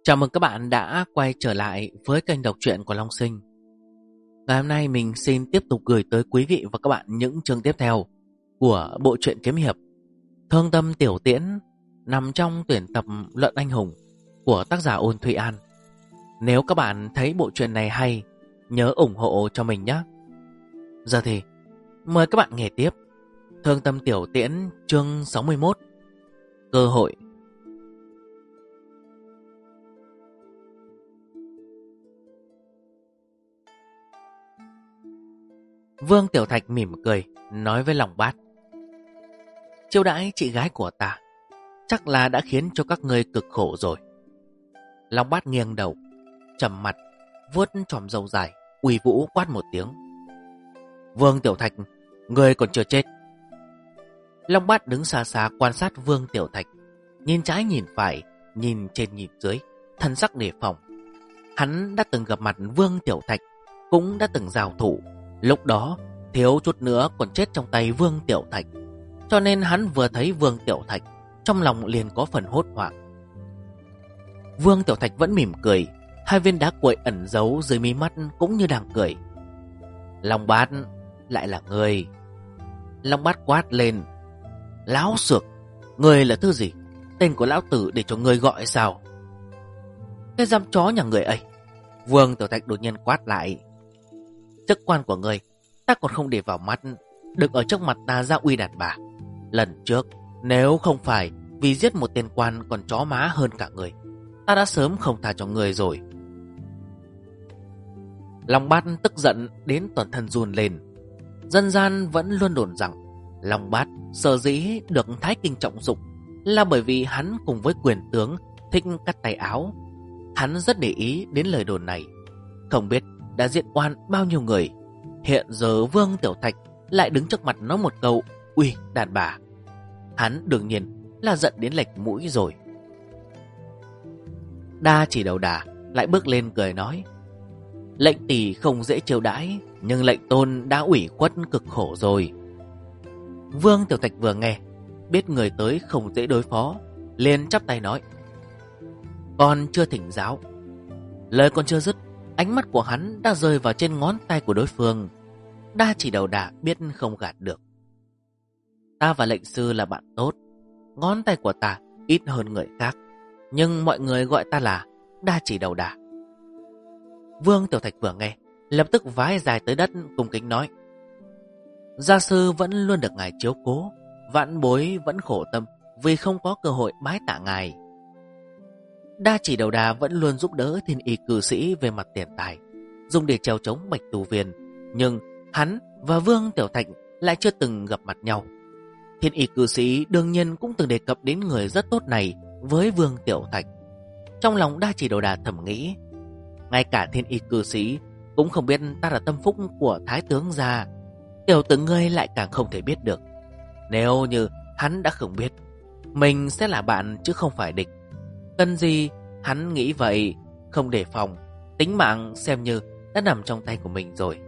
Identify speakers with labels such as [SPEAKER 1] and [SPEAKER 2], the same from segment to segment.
[SPEAKER 1] Chào mừng các bạn đã quay trở lại với kênh đọc truyện của Long Sinh. Ngày hôm nay mình xin tiếp tục gửi tới quý vị và các bạn những chương tiếp theo của bộ truyện kiếm hiệp Thương Tâm Tiểu Tiễn, nằm trong tuyển tập Luận Anh Hùng của tác giả Ôn Thụy An. Nếu các bạn thấy bộ truyện này hay, nhớ ủng hộ cho mình nhé. Giờ thì mời các bạn nghe tiếp Thương Tâm Tiểu Tiễn chương 61, Cơ hội. Vương Tiểu Thạch mỉm cười, nói với Lòng Bát: chiêu đãi chị gái của ta chắc là đã khiến cho các ngươi cực khổ rồi. Long Bát nghiêng đầu, trầm mặt, vuốt chòm râu dài, uy vũ quát một tiếng: Vương Tiểu Thạch, ngươi còn chưa chết. Long Bát đứng xa xa quan sát Vương Tiểu Thạch, nhìn trái nhìn phải, nhìn trên nhìn dưới, thân sắc đề phòng. Hắn đã từng gặp mặt Vương Tiểu Thạch, cũng đã từng giao thủ. Lúc đó thiếu chút nữa còn chết trong tay Vương Tiểu Thạch, cho nên hắn vừa thấy Vương Tiểu Thạch, trong lòng liền có phần hốt hoảng. Vương Tiểu Thạch vẫn mỉm cười, hai viên đá cuội ẩn giấu dưới mí mắt cũng như đang cười. Long Bát, lại là ngươi. Long Bát quát lên: láo xược, ngươi là thứ gì? Tên của lão tử để cho ngươi gọi sao? Cái dám chó nhà người ấy. Vương Tiểu Thạch đột nhiên quát lại: chức quan của ngươi ta còn không để vào mắt, đừng ở trước mặt ta ra uy đàn bà. Lần trước nếu không phải vì giết một tên quan còn chó má hơn cả người, ta đã sớm không tha cho người rồi. Long Bát tức giận đến toàn thân run lên. Dân gian vẫn luôn đồn rằng Long Bát sở dĩ được Thái Kinh trọng dụng là bởi vì hắn cùng với quyền tướng thích cắt tay áo. Hắn rất để ý đến lời đồn này, không biết đã giết oan bao nhiêu người. Hiện giờ Vương Tiểu Thạch lại đứng trước mặt nói một câu uy đàn bà, hắn đương nhiên là giận đến lệch mũi rồi. Đa Chỉ Đầu Đà lại bước lên cười nói: lệnh tỷ không dễ chiêu đãi, nhưng lệnh tôn đã ủy khuất cực khổ rồi. Vương Tiểu Thạch vừa nghe biết người tới không dễ đối phó, liền chắp tay nói: con chưa thỉnh giáo. Lời còn chưa dứt, ánh mắt của hắn đã rơi vào trên ngón tay của đối phương. Đa Chỉ Đầu Đà biết không gạt được. Ta và lệnh sư là bạn tốt, ngón tay của ta ít hơn người khác, nhưng mọi người gọi ta là Đa Chỉ Đầu Đà. Vương Tiểu Thạch vừa nghe, lập tức vái dài tới đất cung kính nói: gia sư vẫn luôn được ngài chiếu cố, vạn bối vẫn khổ tâm vì không có cơ hội bái tạ ngài. Đa Chỉ Đầu Đà vẫn luôn giúp đỡ thiên y cư sĩ về mặt tiền tài, dùng để trèo chống Bạch Tu Viên, nhưng hắn và Vương Tiểu Thạch lại chưa từng gặp mặt nhau. Thiên y cư sĩ đương nhiên cũng từng đề cập đến người rất tốt này với Vương Tiểu Thạch. Trong lòng Đa Chỉ Đầu Đà thầm nghĩ: ngay cả thiên y cư sĩ cũng không biết ta là tâm phúc của Thái tướng gia, tiểu tử ngươi lại càng không thể biết được. Nếu như hắn đã không biết, mình sẽ là bạn chứ không phải địch. Cần gì hắn nghĩ vậy, không đề phòng, tính mạng xem như đã nằm trong tay của mình rồi.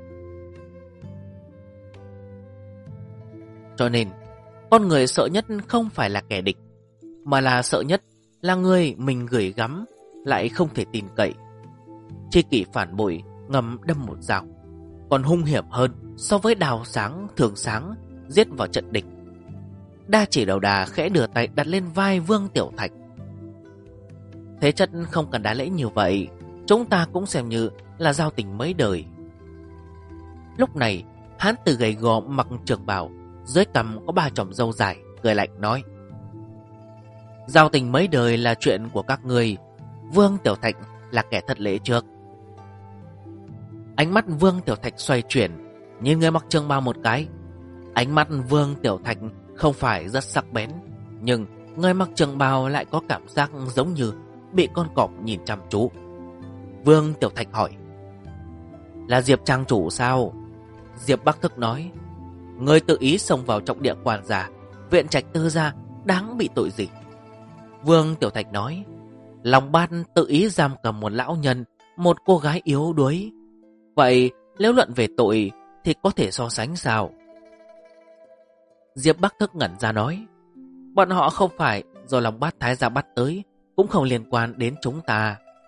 [SPEAKER 1] Cho nên con người sợ nhất không phải là kẻ địch, mà là sợ nhất là người mình gửi gắm lại không thể tin cậy. Tri kỷ phản bội ngầm đâm một dao còn hung hiểm hơn so với đào sáng thường sáng giết vào trận địch. Đa Chỉ Đầu Đà khẽ đưa tay đặt lên vai Vương Tiểu Thạch: thế chất không cần đá lễ như vậy, chúng ta cũng xem như là giao tình mấy đời. Lúc này hán tử gầy gò mặc trường bào, dưới cằm có 3 chòm râu dài, cười lạnh nói: giao tình mấy đời là chuyện của các ngươi, Vương Tiểu Thạch là kẻ thất lễ trước. Ánh mắt Vương Tiểu Thạch xoay chuyển, nhìn người mặc trường bào một cái. Ánh mắt Vương Tiểu Thạch không phải rất sắc bén, nhưng người mặc trường bào lại có cảm giác giống như bị con cọp nhìn chăm chú. Vương Tiểu Thạch hỏi: là Diệp trang chủ sao? Diệp Bắc Thức nói: người tự ý xông vào trọng địa quan gia, viện trạch tư gia, đáng bị tội gì? Vương Tiểu Thạch nói: Long Bát tự ý giam cầm một lão nhân, một cô gái yếu đuối. Vậy nếu luận về tội thì có thể so sánh sao? Diệp Bắc Thức ngẩn ra nói: bọn họ không phải do Long Bát Thái gia bắt tới, cũng không liên quan đến chúng ta.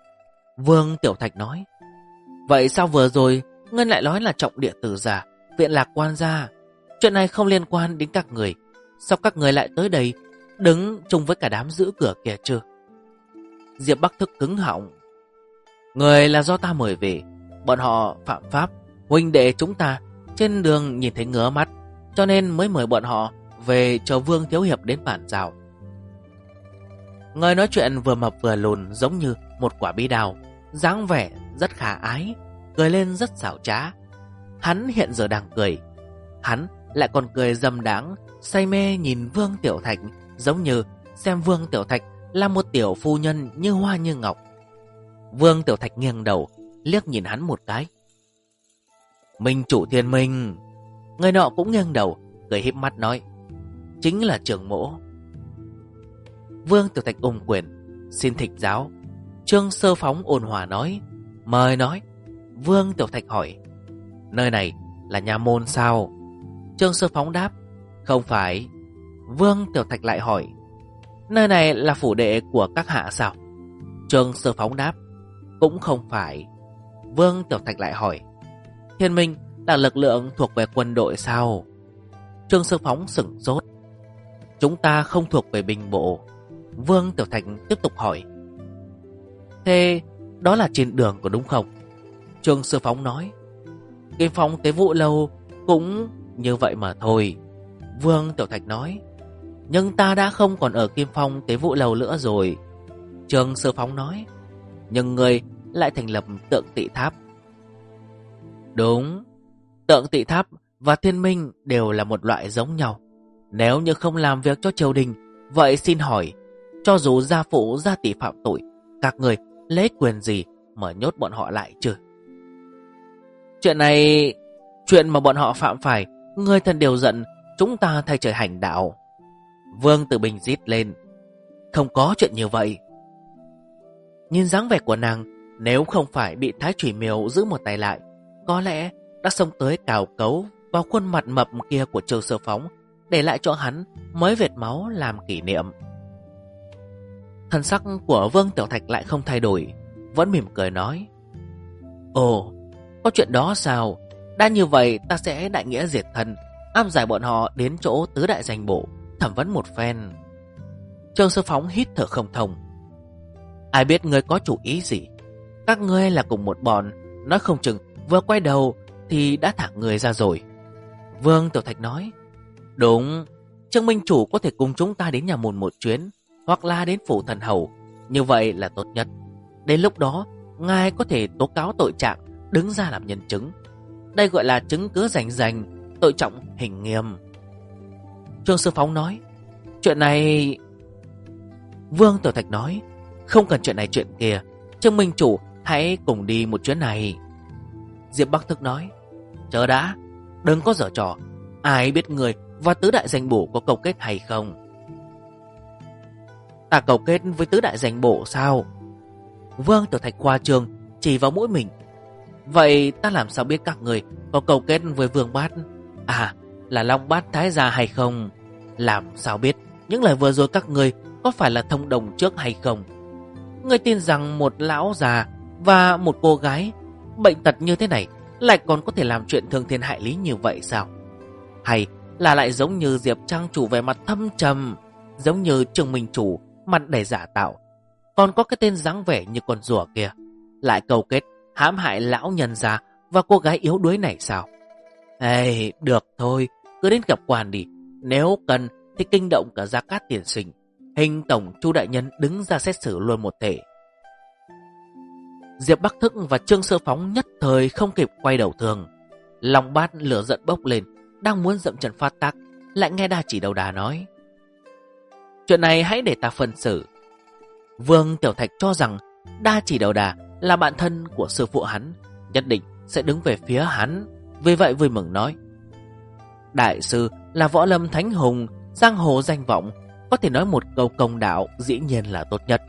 [SPEAKER 1] Vương Tiểu Thạch nói: Vậy sao vừa rồi ngươi lại nói là trọng địa tử giả, viện lạc quan gia? Chuyện này không liên quan đến các người. Sao các người lại tới đây đứng chung với cả đám giữ cửa kìa chứ? Diệp Bắc Thức cứng họng: Người là do ta mời về. Bọn họ phạm pháp, huynh đệ chúng ta trên đường nhìn thấy ngứa mắt, cho nên mới mời bọn họ về chờ Vương Thiếu Hiệp đến bản giao. Người nói chuyện vừa mập vừa lùn, giống như một quả bí đao, dáng vẻ rất khả ái, cười lên rất xảo trá. Hắn hiện giờ đang cười, hắn lại còn cười dâm đáng, say mê nhìn Vương Tiểu Thạch, giống như xem Vương Tiểu Thạch là một tiểu phu nhân như hoa như ngọc. Vương Tiểu Thạch nghiêng đầu liếc nhìn hắn một cái: Minh chủ Thiên Minh. Người nọ cũng nghiêng đầu cười híp mắt nói: Chính là trưởng mỗ. Vương Tiểu Thạch ôm quyền: Xin thỉnh giáo. Trương Sơ Phóng ôn hòa nói: Mời nói. Vương Tiểu Thạch hỏi: Nơi này là nhà môn sao? Trương Sơ Phóng đáp: Không phải. Vương Tiểu Thạch lại hỏi: Nơi này là phủ đệ của các hạ sao? Trương Sơ Phóng đáp: Cũng không phải. Vương Tiểu Thạch lại hỏi: Thiên Minh là lực lượng thuộc về quân đội sao? Trương Sơ Phóng sửng sốt: Chúng ta không thuộc về binh bộ. Vương Tiểu Thạch tiếp tục hỏi: Thế đó là trên đường có đúng không? Trương Sơ Phóng nói: Kim Phong Tế Vụ Lâu cũng như vậy mà thôi. Vương Tiểu Thạch nói: Nhưng ta đã không còn ở Kim Phong Tế Vụ Lâu nữa rồi. Trương Sơ Phóng nói: Nhưng người lại thành lập Tượng Tị Tháp. Đúng, Tượng Tị Tháp và Thiên Minh đều là một loại giống nhau. Nếu như không làm việc cho triều đình, vậy xin hỏi, cho dù gia phụ gia tỷ phạm tội, các người lấy quyền gì mà nhốt bọn họ lại chứ? Chuyện mà bọn họ phạm phải, người thần đều giận, chúng ta thay trời hành đạo. Vương Tử Bình rít lên: Không có chuyện như vậy. Nhìn dáng vẻ của nàng, nếu không phải bị Thái Thủy Miêu giữ một tay lại, có lẽ đã xông tới cào cấu vào khuôn mặt mập kia của Trương Sơ Phóng, để lại cho hắn mấy vệt máu làm kỷ niệm. Thần sắc của Vương Tiểu Thạch lại không thay đổi, vẫn mỉm cười nói: Ồ, có chuyện đó sao? Đã như vậy ta sẽ đại nghĩa diệt thân, áp giải bọn họ đến chỗ tứ đại danh bộ, thẩm vấn một phen. Trương Sơ Phóng hít thở không thông: Ai biết ngươi có chủ ý gì? Các ngươi là cùng một bọn, nói không chừng vừa quay đầu thì đã thả người ra rồi. Vương Tiểu Thạch nói: Đúng, Trương Minh Chủ có thể cùng chúng ta đến nhà môn một chuyến, hoặc là đến phủ thần hầu, như vậy là tốt nhất. Đến lúc đó, ngài có thể tố cáo tội trạng, đứng ra làm nhân chứng. Đây gọi là chứng cứ rành, tội trọng hình nghiêm. Trương Sư Phóng nói: Chuyện này... Vương Tiểu Thạch nói: Không cần chuyện này chuyện kia, Trương Minh Chủ hãy cùng đi một chuyến này. Diệp Bắc Thức nói: Chờ đã, đừng có giở trò. Ai biết người và tứ đại danh bổ có câu kết hay không? Ta câu kết với tứ đại danh bổ sao? Vương Tiểu Thạch khoa trương chỉ vào mũi mình: Vậy ta làm sao biết các người có câu kết với Vương Bát, là Long Bát Thái Gia hay không? Làm sao biết những lời vừa rồi các người có phải là thông đồng trước hay không? Người tin rằng một lão già và một cô gái bệnh tật như thế này lại còn có thể làm chuyện thương thiên hại lý như vậy sao? Hay là lại giống như Diệp Trang Chủ về mặt thâm trầm, giống như Trương Minh Chủ mặt đầy giả tạo, còn có cái tên dáng vẻ như con rùa kia, lại câu kết hãm hại lão nhân gia và cô gái yếu đuối này sao? Ê, được thôi, cứ đến gặp quan đi. Nếu cần thì kinh động cả Gia Cát tiền sinh, Hình tổng Chu đại nhân đứng ra xét xử luôn một thể. Diệp Bắc Thức và Trương Sơ Phóng nhất thời không kịp quay đầu thường. Lòng Bát lửa giận bốc lên, đang muốn dậm chân phát tác, lại nghe Đa Chỉ Đầu Đà nói: Chuyện này hãy để ta phân xử. Vương Tiểu Thạch cho rằng Đa Chỉ Đầu Đà là bạn thân của sư phụ hắn, nhất định sẽ đứng về phía hắn, vì vậy vui mừng nói: Đại sư là võ lâm thánh hùng, giang hồ danh vọng, có thể nói một câu công đạo dĩ nhiên là tốt nhất.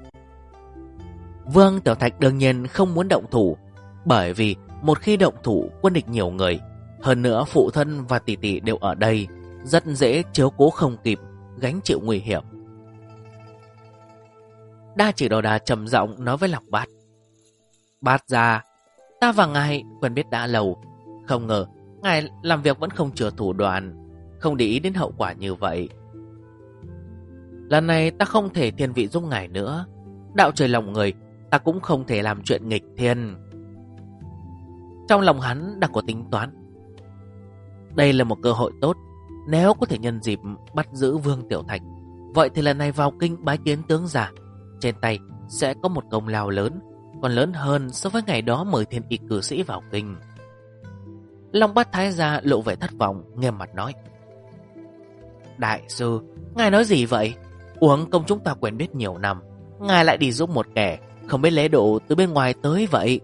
[SPEAKER 1] Vương Tiểu Thạch đương nhiên không muốn động thủ, bởi vì một khi động thủ quân địch nhiều người, hơn nữa phụ thân và tỷ tỷ đều ở đây, rất dễ chiếu cố không kịp, gánh chịu nguy hiểm. Đa Chỉ Đầu Đà trầm giọng nói với Lòng Bát: Bát gia, ta và ngài quen biết đã lâu, không ngờ ngài làm việc vẫn không chừa thủ đoạn, không để ý đến hậu quả như vậy. Lần này ta không thể thiên vị giúp ngài nữa. Đạo trời lòng người, ta cũng không thể làm chuyện nghịch thiên. Trong lòng hắn đang có tính toán. Đây là một cơ hội tốt. Nếu có thể nhân dịp bắt giữ Vương Tiểu Thạch, vậy thì lần này vào kinh bái kiến tướng già, trên tay sẽ có một công lao lớn, còn lớn hơn so với ngày đó mời thiên y cử sĩ vào kinh. Long Bát Thái gia lộ vẻ thất vọng, nghiêm mặt nói: Đại sư, ngài nói gì vậy? Uổng công chúng ta quen biết nhiều năm, ngài lại đi giúp một kẻ không biết lễ độ từ bên ngoài tới vậy.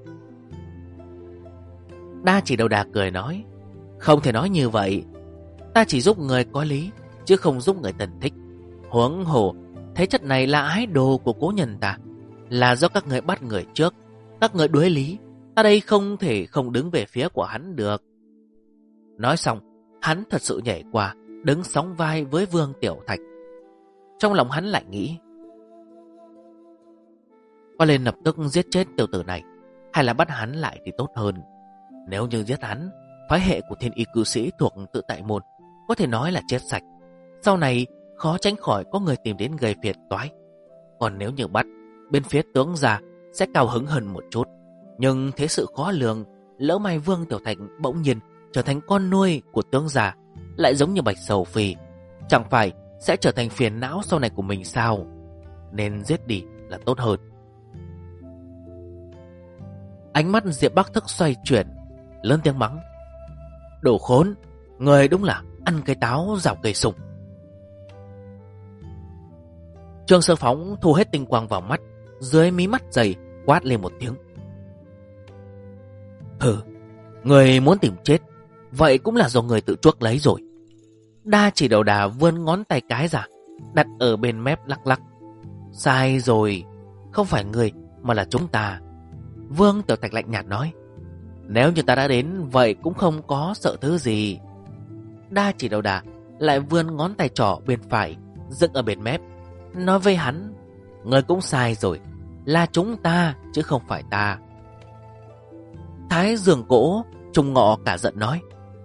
[SPEAKER 1] Đa Chỉ Đầu Đà cười nói: Không thể nói như vậy. Ta chỉ giúp người có lý, chứ không giúp người thân thích. Huống hồ, thế chất này là ái đồ của cố nhân ta, là do các người bắt người trước, các người đuối lý. Ta đây không thể không đứng về phía của hắn được. Nói xong, hắn thật sự nhảy qua, đứng sóng vai với Vương Tiểu Thạch. Trong lòng hắn lại nghĩ: có nên lập tức giết chết tiểu tử này, hay là bắt hắn lại thì tốt hơn. Nếu như giết hắn, phái hệ của thiên y cư sĩ thuộc Tự Tại Môn có thể nói là chết sạch. Sau này khó tránh khỏi có người tìm đến gây phiền toái. Còn nếu như bắt, bên phía tướng già sẽ cao hứng hơn một chút. Nhưng thế sự khó lường, lỡ may Vương Tiểu Thạch bỗng nhiên trở thành con nuôi của tướng già, lại giống như Bạch Sầu Phi, chẳng phải sẽ trở thành phiền não sau này của mình sao? Nên giết đi là tốt hơn. Ánh mắt Diệp Bắc Thức xoay chuyển, lớn tiếng mắng: Đồ khốn, người đúng là ăn cây táo rào cây sung. Trương Sơ Phóng thu hết tinh quang vào mắt, dưới mí mắt dày quát lên một tiếng: Hừ, người muốn tìm chết, vậy cũng là do người tự chuốc lấy rồi. Đa Chỉ Đầu Đà vươn ngón tay cái ra, đặt ở bên mép lắc lắc: Sai rồi, không phải người mà là chúng ta. Vương Tiểu Thạch lạnh nhạt nói: Nếu như ta đã đến, vậy cũng không có sợ thứ gì. Đa Chỉ Đầu Đà lại vươn ngón tay trỏ bên phải dựng ở bên mép, nói với hắn: Người cũng sai rồi, là chúng ta chứ không phải ta. Thái Dương Cổ Trung Ngọ cả giận nói: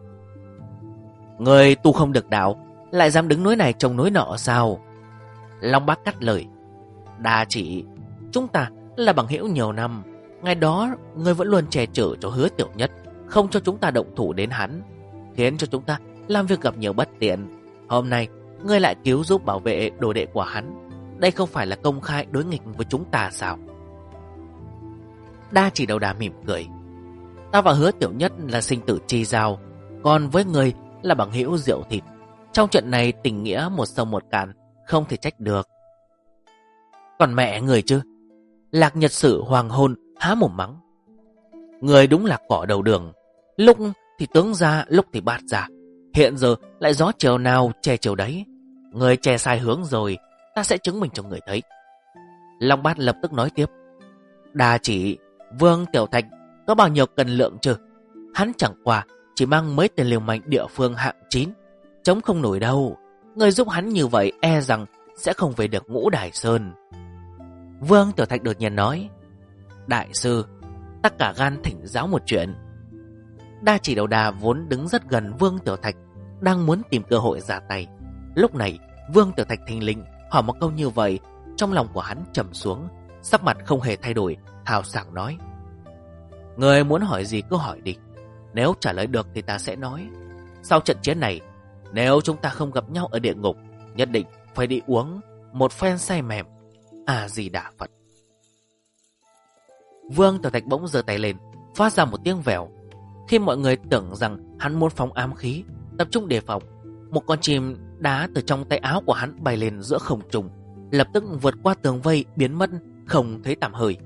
[SPEAKER 1] Người tu không được đạo, lại dám đứng núi này trông núi nọ sao? Long Bác cắt lời: Đa Chỉ, chúng ta là bằng hữu nhiều năm. Ngày đó người vẫn luôn che chở cho Hứa Tiểu Nhất, không cho chúng ta động thủ đến hắn, khiến cho chúng ta làm việc gặp nhiều bất tiện. Hôm nay ngươi lại cứu giúp bảo vệ đồ đệ của hắn, đây không phải là công khai đối nghịch với chúng ta sao? Đa Chỉ Đầu Đà mỉm cười: Ta và Hứa Tiểu Nhất là sinh tử chi giao, còn với ngươi là bằng hữu rượu thịt. Trong chuyện này tình nghĩa một sông một cạn, không thể trách được. Còn mẹ người chứ? Lạc Nhật Sử hoàng hôn há mồm mắng: Người đúng là cỏ đầu đường, lúc thì tướng ra, lúc thì bát ra, hiện giờ lại gió chiều nào che chiều đấy. Người che sai hướng rồi, ta sẽ chứng minh cho người thấy. Long Bát lập tức nói tiếp: Đa Chỉ, Vương Tiểu Thạch có bao nhiêu cân lượng chứ? Hắn chẳng qua chỉ mang mấy tên liều manh địa phương hạng 9, chống không nổi đâu. Người giúp hắn như vậy e rằng sẽ không về được Ngũ Đài Sơn. Vương Tiểu Thạch đột nhiên nói: Đại sư, ta cả gan thỉnh giáo một chuyện. Đa Chỉ Đầu Đà vốn đứng rất gần Vương Tiểu Thạch, đang muốn tìm cơ hội ra tay. Lúc này Vương Tiểu Thạch thình lình hỏi một câu như vậy, trong lòng của hắn trầm xuống, sắc mặt không hề thay đổi, hào sảng nói: Người muốn hỏi gì cứ hỏi đi, nếu trả lời được thì ta sẽ nói. Sau trận chiến này, nếu chúng ta không gặp nhau ở địa ngục, nhất định phải đi uống một phen say mềm. A Di Đà Phật. Vương Tiểu Thạch bỗng giơ tay lên, phát ra một tiếng vèo. Khi mọi người tưởng rằng hắn muốn phóng ám khí, tập trung đề phòng, một con chim đá từ trong tay áo của hắn bay lên giữa không trung, lập tức vượt qua tường vây biến mất không thấy tăm hơi.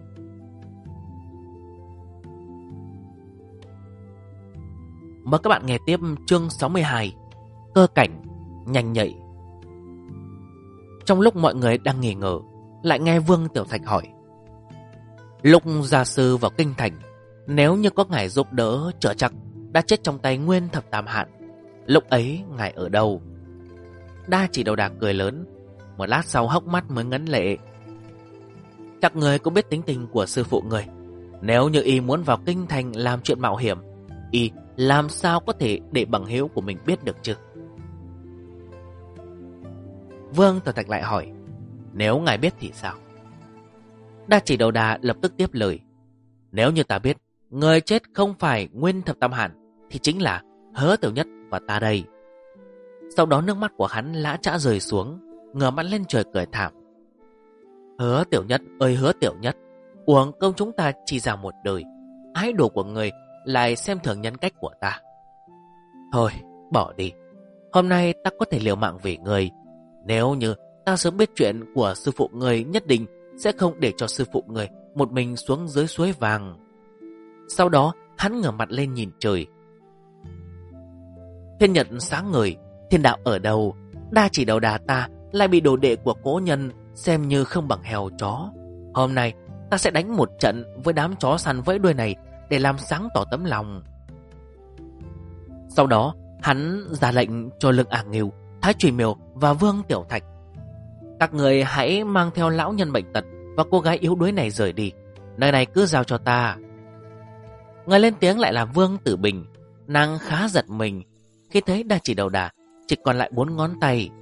[SPEAKER 1] Mời các bạn nghe tiếp chương 62, Cơ Cảnh Nhanh Nhạy. Trong lúc mọi người đang nghi ngờ, lại nghe Vương Tiểu Thạch hỏi: Lúc gia sư vào kinh thành, nếu như có ngài giúp đỡ, chưa chắc đã chết trong tay Nguyên Thập Tam Hạn. Lúc ấy ngài ở đâu? Đa Chỉ Đầu Đà cười lớn, một lát sau hốc mắt mới ngấn lệ: Chắc người cũng biết tính tình của sư phụ người. Nếu như y muốn vào kinh thành làm chuyện mạo hiểm, y làm sao có thể để bằng hữu của mình biết được chứ? Vương Tiểu Thạch lại hỏi, nếu ngài biết thì sao? Đa Chỉ Đầu Đà lập tức tiếp lời, nếu như ta biết người chết không phải Nguyên Thập Tam Hàn thì chính là Hứa Tiểu Nhất và ta đây. Sau đó nước mắt của hắn lã chã rơi xuống, ngửa mặt lên trời cười thảm. Hứa Tiểu Nhất ơi Hứa Tiểu Nhất, uổng công chúng ta chỉ ra một đời, ái đồ của người lại xem thường nhân cách của ta. Thôi bỏ đi, hôm nay ta có thể liều mạng vì người. Nếu như ta sớm biết chuyện của sư phụ người, nhất định sẽ không để cho sư phụ người một mình xuống dưới suối vàng. Sau đó hắn ngửa mặt lên nhìn trời. Thiên nhật sáng ngời, thiên đạo ở đâu? Đa Chỉ Đầu Đà ta lại bị đồ đệ của cố nhân xem như không bằng heo chó. Hôm nay ta sẽ đánh một trận với đám chó săn vẫy đuôi này để làm sáng tỏ tấm lòng. Sau đó hắn ra lệnh cho Lương Ả Nghiêu, Thái Trùy Miều và Vương Tiểu Thạch, các người hãy mang theo lão nhân bệnh tật và cô gái yếu đuối này rời đi. Nơi này cứ giao cho ta. Người lên tiếng lại là Vương Tử Bình. Nàng khá giật mình khi thấy Đa Chỉ Đầu Đà chỉ còn lại 4 ngón tay.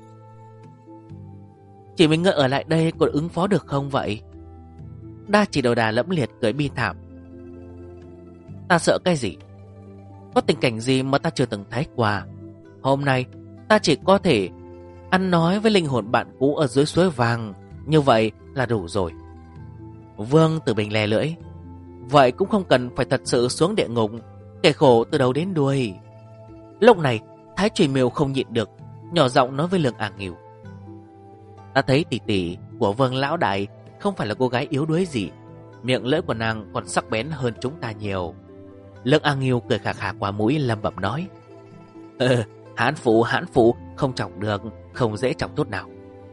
[SPEAKER 1] Chỉ mình ngươi ở lại đây còn ứng phó được không vậy? Đa Chỉ Đầu Đà lẫm liệt cười bi thảm. Ta sợ cái gì? Có tình cảnh gì mà ta chưa từng thấy qua? Hôm nay ta chỉ có thể ăn nói với linh hồn bạn cũ ở dưới suối vàng, như vậy là đủ rồi. Vương Tử Bình lè lưỡi. Vậy cũng không cần phải thật sự xuống địa ngục, kẻ khổ từ đầu đến đuôi. Lúc này Thái Trùy Miều không nhịn được, nhỏ giọng nói với Lương Ả Nghiêu, ta thấy tỷ tỷ của Vương lão đại không phải là cô gái yếu đuối gì, miệng lưỡi của nàng còn sắc bén hơn chúng ta nhiều. Lương Ả Nghiêu cười khà khà qua mũi lẩm bẩm nói, hãn phụ không chọc được, không dễ chọc tốt nào.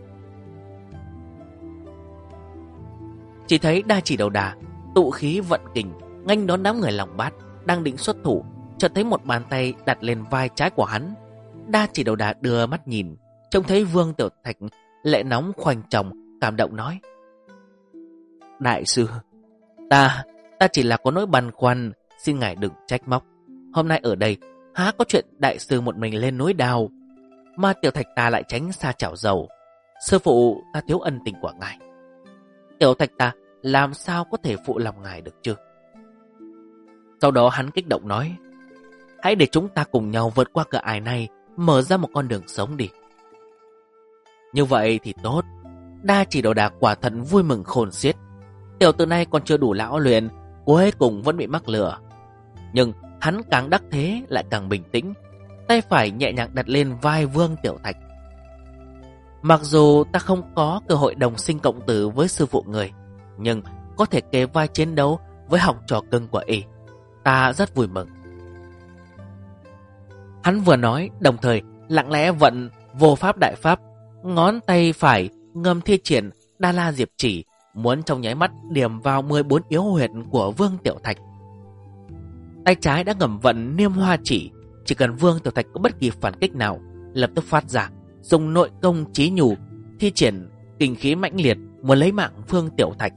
[SPEAKER 1] Chỉ thấy Đa Chỉ Đầu Đà tụ khí vận kình nghênh đón đám người lòng bát đang định xuất thủ, chợt thấy một bàn tay đặt lên vai trái của hắn. Đa Chỉ Đầu Đà đưa mắt nhìn, trông thấy Vương Tiểu Thạch lệ nóng khoanh chồng, cảm động nói, đại sư, ta chỉ là có nỗi băn khoăn, xin ngài đừng trách móc. Hôm nay ở đây há có chuyện đại sư một mình lên núi đao, mà Tiểu Thạch ta lại tránh xa chảo dầu. Sư phụ ta thiếu ân tình của ngài, Tiểu Thạch ta làm sao có thể phụ lòng ngài được chứ? Sau đó hắn kích động nói, hãy để chúng ta cùng nhau vượt qua cửa ải này, mở ra một con đường sống đi. Như vậy thì tốt. Đa Chỉ Đầu Đà quả thật vui mừng khôn xiết. Tiểu tử này còn chưa đủ lão luyện, cuối cùng vẫn bị mắc lừa. Nhưng hắn càng đắc thế lại càng bình tĩnh, tay phải nhẹ nhàng đặt lên vai Vương Tiểu Thạch. Mặc dù ta không có cơ hội đồng sinh cộng tử với sư phụ người, nhưng có thể kề vai chiến đấu với học trò cưng của y, ta rất vui mừng. Hắn vừa nói, đồng thời lặng lẽ vận vô pháp đại pháp, ngón tay phải ngầm thi triển Đa La Diệp Chỉ, muốn trong nháy mắt điểm vào 14 yếu huyệt của Vương Tiểu Thạch. Tay trái đã ngầm vận Niêm Hoa chỉ cần Vương Tiểu Thạch có bất kỳ phản kích nào, lập tức phát ra, dùng nội công chí nhù, thi triển kình khí mãnh liệt muốn lấy mạng Vương Tiểu Thạch.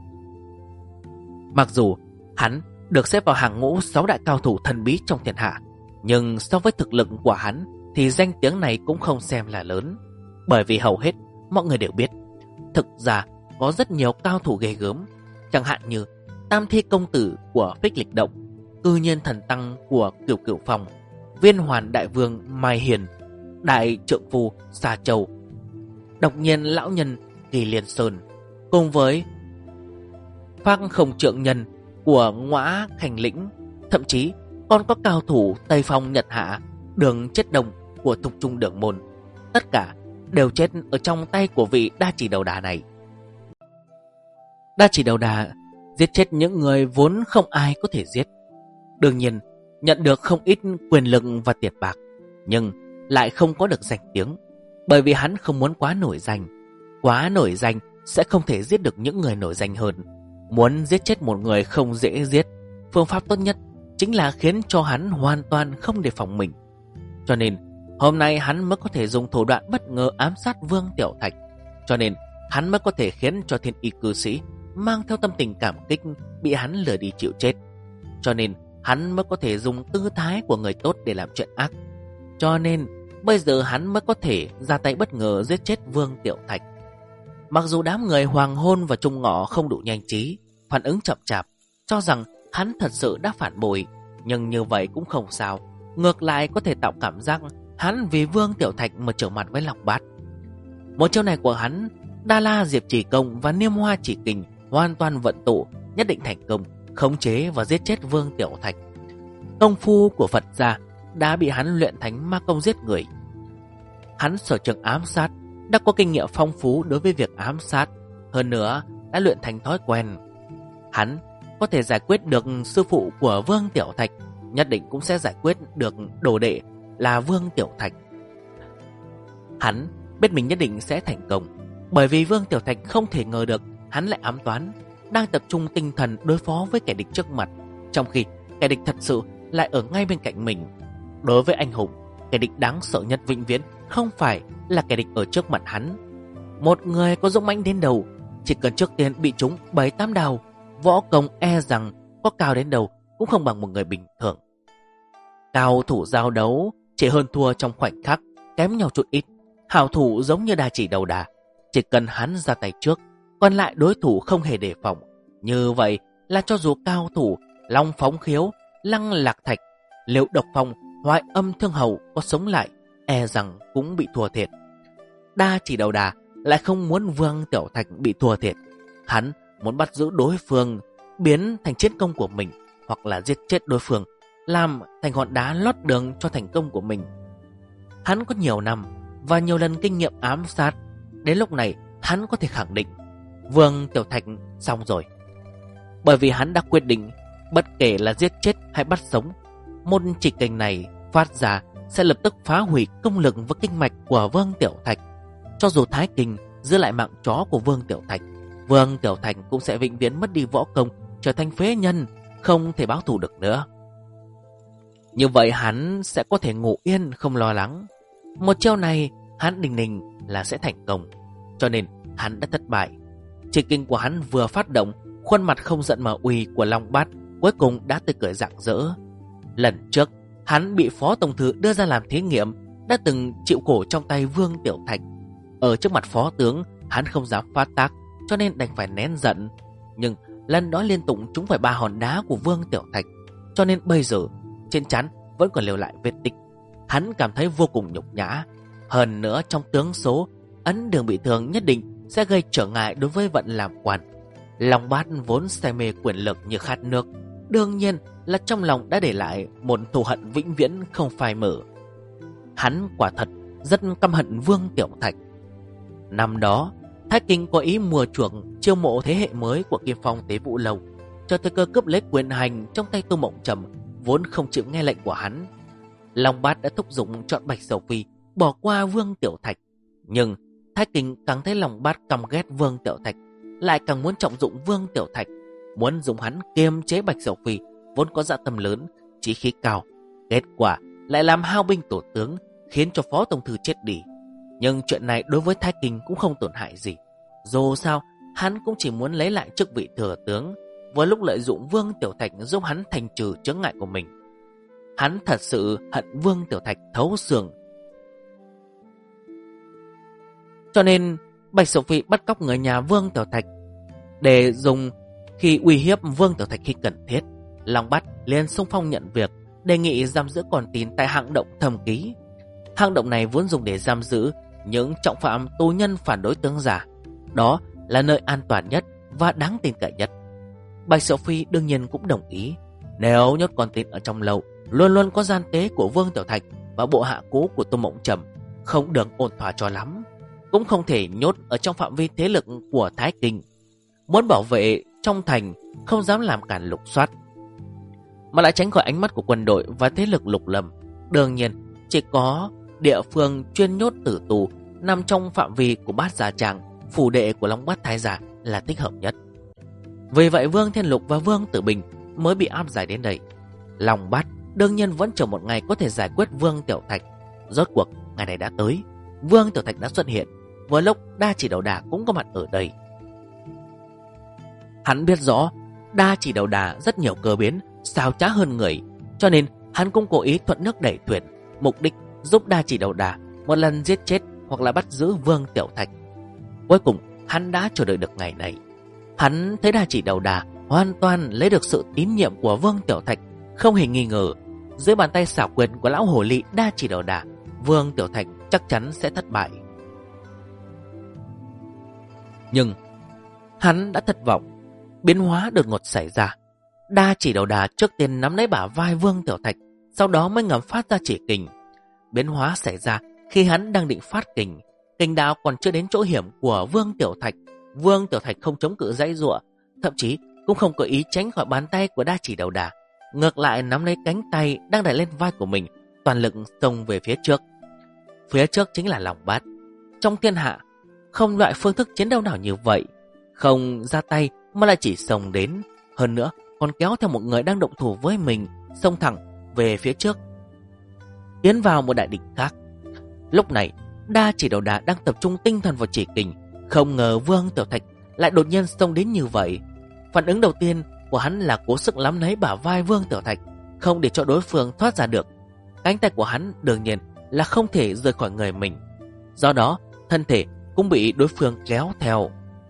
[SPEAKER 1] Mặc dù hắn được xếp vào hàng ngũ 6 đại cao thủ thần bí trong thiên hạ, nhưng so với thực lực của hắn thì danh tiếng này cũng không xem là lớn. Bởi vì hầu hết mọi người đều biết, thực ra có rất nhiều cao thủ ghê gớm, chẳng hạn như Tam Thi Công Tử của Phích Lịch Động, Cư Nhiên Thần Tăng của Cửu Cửu Phong, Viên Hoàn Đại Vương Mai Hiền, Đại Trượng Phu Sa Châu, Độc Nhiên Lão Nhân Kỳ Liên Sơn, cùng với Phác Không Trượng Nhân của Ngõa Khành Lĩnh. Thậm chí còn có cao thủ Tây Phong Nhật Hạ, Đường Chết Đông của Thục Trung Đường Môn. Tất cả đều chết ở trong tay của vị Đa Chỉ Đầu Đà này. Đa Chỉ Đầu Đà giết chết những người vốn không ai có thể giết, đương nhiên nhận được không ít quyền lực và tiền bạc, nhưng lại không có được danh tiếng, bởi vì hắn không muốn quá nổi danh. Quá nổi danh sẽ không thể giết được những người nổi danh hơn. Muốn giết chết một người không dễ giết, phương pháp tốt nhất chính là khiến cho hắn hoàn toàn không đề phòng mình. Cho nên hôm nay hắn mới có thể dùng thủ đoạn bất ngờ ám sát Vương Tiểu Thạch. Cho nên hắn mới có thể khiến cho Thiên Y cư sĩ mang theo tâm tình cảm kích bị hắn lừa đi chịu chết. Cho nên hắn mới có thể dùng tư thái của người tốt để làm chuyện ác. Cho nên bây giờ hắn mới có thể ra tay bất ngờ giết chết Vương Tiểu Thạch. Mặc dù đám người hoàng hôn và trung ngọ không đủ nhanh trí, phản ứng chậm chạp, cho rằng hắn thật sự đã phản bội, nhưng như vậy cũng không sao. Ngược lại có thể tạo cảm giác hắn vì Vương Tiểu Thạch mà trở mặt với Long Bát. Một chiêu này của hắn, Đa La Diệp Chỉ Công và Niêm Hoa Chỉ Kình hoàn toàn vận tụ, nhất định thành công khống chế và giết chết Vương Tiểu Thạch. Công phu của Phật gia đã bị hắn luyện thành ma công giết người. Hắn sở trường ám sát, đã có kinh nghiệm phong phú đối với việc ám sát, hơn nữa đã luyện thành thói quen. Hắn có thể giải quyết được sư phụ của Vương Tiểu Thạch, nhất định cũng sẽ giải quyết được đồ đệ là Vương Tiểu Thạch. Hắn biết mình nhất định sẽ thành công, bởi vì Vương Tiểu Thạch không thể ngờ được hắn lại ám toán, đang tập trung tinh thần đối phó với kẻ địch trước mặt, trong khi kẻ địch thật sự lại ở ngay bên cạnh mình. Đối với anh hùng, kẻ địch đáng sợ nhất vĩnh viễn không phải là kẻ địch ở trước mặt hắn. Một người có dũng mãnh đến đâu, chỉ cần trước tiên bị trúng 7-8 đao, võ công e rằng có cao đến đâu cũng không bằng một người bình thường. Cao thủ giao đấu chỉ hơn thua trong khoảnh khắc, kém nhau chút ít. Hảo thủ giống như đa chỉ đầu đà, chỉ cần hắn ra tay trước, còn lại đối thủ không hề đề phòng. Như vậy là cho dù cao thủ Long Phóng Khiếu, Lăng Lạc Thạch, Liệu Độc Phong, Hoại Âm Thương Hầu có sống lại, e rằng cũng bị thua thiệt. Đa chỉ đầu đà lại không muốn Vương Tiểu Thạch bị thua thiệt. Hắn muốn bắt giữ đối phương, biến thành chiến công của mình, hoặc là giết chết đối phương, làm thành hòn đá lót đường cho thành công của mình. Hắn có nhiều năm và nhiều lần kinh nghiệm ám sát, đến lúc này hắn có thể khẳng định Vương Tiểu Thạch xong rồi. Bởi vì hắn đã quyết định, bất kể là giết chết hay bắt sống, một chỉ kình này phát ra sẽ lập tức phá hủy công lực và kinh mạch của Vương Tiểu Thạch. Cho dù Thái Kình giữ lại mạng chó của Vương Tiểu Thạch, Vương Tiểu Thạch cũng sẽ vĩnh viễn mất đi võ công, trở thành phế nhân, không thể báo thù được nữa. Như vậy hắn sẽ có thể ngủ yên không lo lắng. Một chiêu này hắn định định là sẽ thành công, cho nên hắn đã thất bại. Chỉ kinh của hắn vừa phát động, khuôn mặt không giận mà uy của Long Bát cuối cùng đã tươi cười rạng rỡ. Lần trước hắn bị Phó Tổng Thư đưa ra làm thí nghiệm, đã từng chịu khổ trong tay Vương Tiểu Thạch. Ở trước mặt Phó Tướng, hắn không dám phát tác, cho nên đành phải nén giận. Nhưng lần đó liên tục trúng phải 3 hòn đá của Vương Tiểu Thạch, cho nên bây giờ trên trán vẫn còn lưu lại vết tích. Hắn cảm thấy vô cùng nhục nhã. Hơn nữa trong tướng số, ấn đường bị thương nhất định sẽ gây trở ngại đối với vận làm quan. Long Bát vốn say mê quyền lực như khát nước, đương nhiên là trong lòng đã để lại một thù hận vĩnh viễn không phai mở. Hắn quả thật rất căm hận Vương Tiểu Thạch. Năm đó, Thái Kinh có ý mua chuộc chiêu mộ thế hệ mới của Kim Phong Tế Vũ Lâu, cho thời cơ cướp lấy quyền hành trong tay Tô Mộng Trầm, vốn không chịu nghe lệnh của hắn. Long Bát đã thúc giục chọn Bạch Sầu Phi, bỏ qua Vương Tiểu Thạch. Nhưng Thái Kinh càng thấy Long Bát căm ghét Vương Tiểu Thạch, lại càng muốn trọng dụng Vương Tiểu Thạch, muốn dùng hắn kiềm chế Bạch Sầu Phi vốn có dạ tâm lớn, chí khí cao. Kết quả lại làm hao binh tổ tướng, khiến cho Phó Tổng Thư chết đi. Nhưng chuyện này đối với Thái Kinh cũng không tổn hại gì. Dù sao hắn cũng chỉ muốn lấy lại chức vị thừa tướng, vừa lúc lợi dụng Vương Tiểu Thạch giúp hắn thành trừ chướng ngại của mình. Hắn thật sự hận Vương Tiểu Thạch thấu xương. Cho nên Bạch Sầu Phi bắt cóc người nhà Vương Tiểu Thạch để dùng khi uy hiếp Vương Tiểu Thạch khi cần thiết. Long Bát liền xung phong nhận việc, đề nghị giam giữ con tin tại hang động Thầm Ký. Hang động này vốn dùng để giam giữ những trọng phạm tù nhân phản đối tướng giả. Đó là nơi an toàn nhất và đáng tin cậy nhất. Bạch Sầu Phi đương nhiên cũng đồng ý. Nếu nhốt con tin ở trong lầu, luôn luôn có gian tế của Vương Tiểu Thạch và bộ hạ cố của Tô Mộng Trầm, không được ổn thỏa cho lắm. Cũng không thể nhốt ở trong phạm vi thế lực của Thái Kinh. Muốn bảo vệ trong thành, không dám làm cản lục soát, mà lại tránh khỏi ánh mắt của quân đội và thế lực lục lâm. Đương nhiên chỉ có địa phương chuyên nhốt tử tù nằm trong phạm vi của Bát Gia Tràng, phủ đệ của Long Bát Thái Giả là thích hợp nhất. Vì vậy Vương Thiên Lục và Vương Tử Bình mới bị áp giải đến đây. Long Bát đương nhiên vẫn chờ một ngày có thể giải quyết Vương Tiểu Thạch. Rốt cuộc ngày này đã tới. Vương Tiểu Thạch đã xuất hiện, vừa lúc Đa Chỉ Đầu Đà cũng có mặt ở đây. Hắn biết rõ Đa Chỉ Đầu Đà rất nhiều cơ biến, xảo trá hơn người, cho nên hắn cũng cố ý thuận nước đẩy thuyền, mục đích giúp Đa Chỉ Đầu Đà một lần giết chết hoặc là bắt giữ Vương Tiểu Thạch. Cuối cùng hắn đã chờ đợi được ngày này. Hắn thấy Đa Chỉ Đầu Đà hoàn toàn lấy được sự tín nhiệm của Vương Tiểu Thạch, không hề nghi ngờ dưới bàn tay xảo quyệt của lão hồ ly Đa Chỉ Đầu Đà, Vương Tiểu Thạch chắc chắn sẽ thất bại. Nhưng hắn đã thất vọng. Biến hóa đột ngột xảy ra. Đa Chỉ Đầu Đà trước tiên nắm lấy bả vai Vương Tiểu Thạch, sau đó mới ngầm phát ra chỉ kình. Biến hóa xảy ra khi hắn đang định phát kình. Kình đạo còn chưa đến chỗ hiểm của Vương Tiểu Thạch. Vương Tiểu Thạch không chống cự dãy giụa, thậm chí cũng không có ý tránh khỏi bàn tay của Đa Chỉ Đầu Đà, ngược lại nắm lấy cánh tay đang đẩy lên vai của mình, toàn lực xông về phía trước. Phía trước chính là Lòng Bát. Trong thiên hạ không loại phương thức chiến đấu nào như vậy, không ra tay mà lại chỉ xông đến, hơn nữa còn kéo theo một người đang động thủ với mình, xông thẳng về phía trước, tiến vào một đại địch khác. Lúc này Đa Chỉ Đầu Đà đang tập trung tinh thần vào chỉ kình, không ngờ Vương Tiểu Thạch lại đột nhiên xông đến như vậy. Phản ứng đầu tiên của hắn là cố sức nắm lấy bả vai Vương Tiểu Thạch, không để cho đối phương thoát ra được. Cánh tay của hắn đương nhiên là không thể rời khỏi người mình, do đó thân thể cũng bị đối phương kéo theo.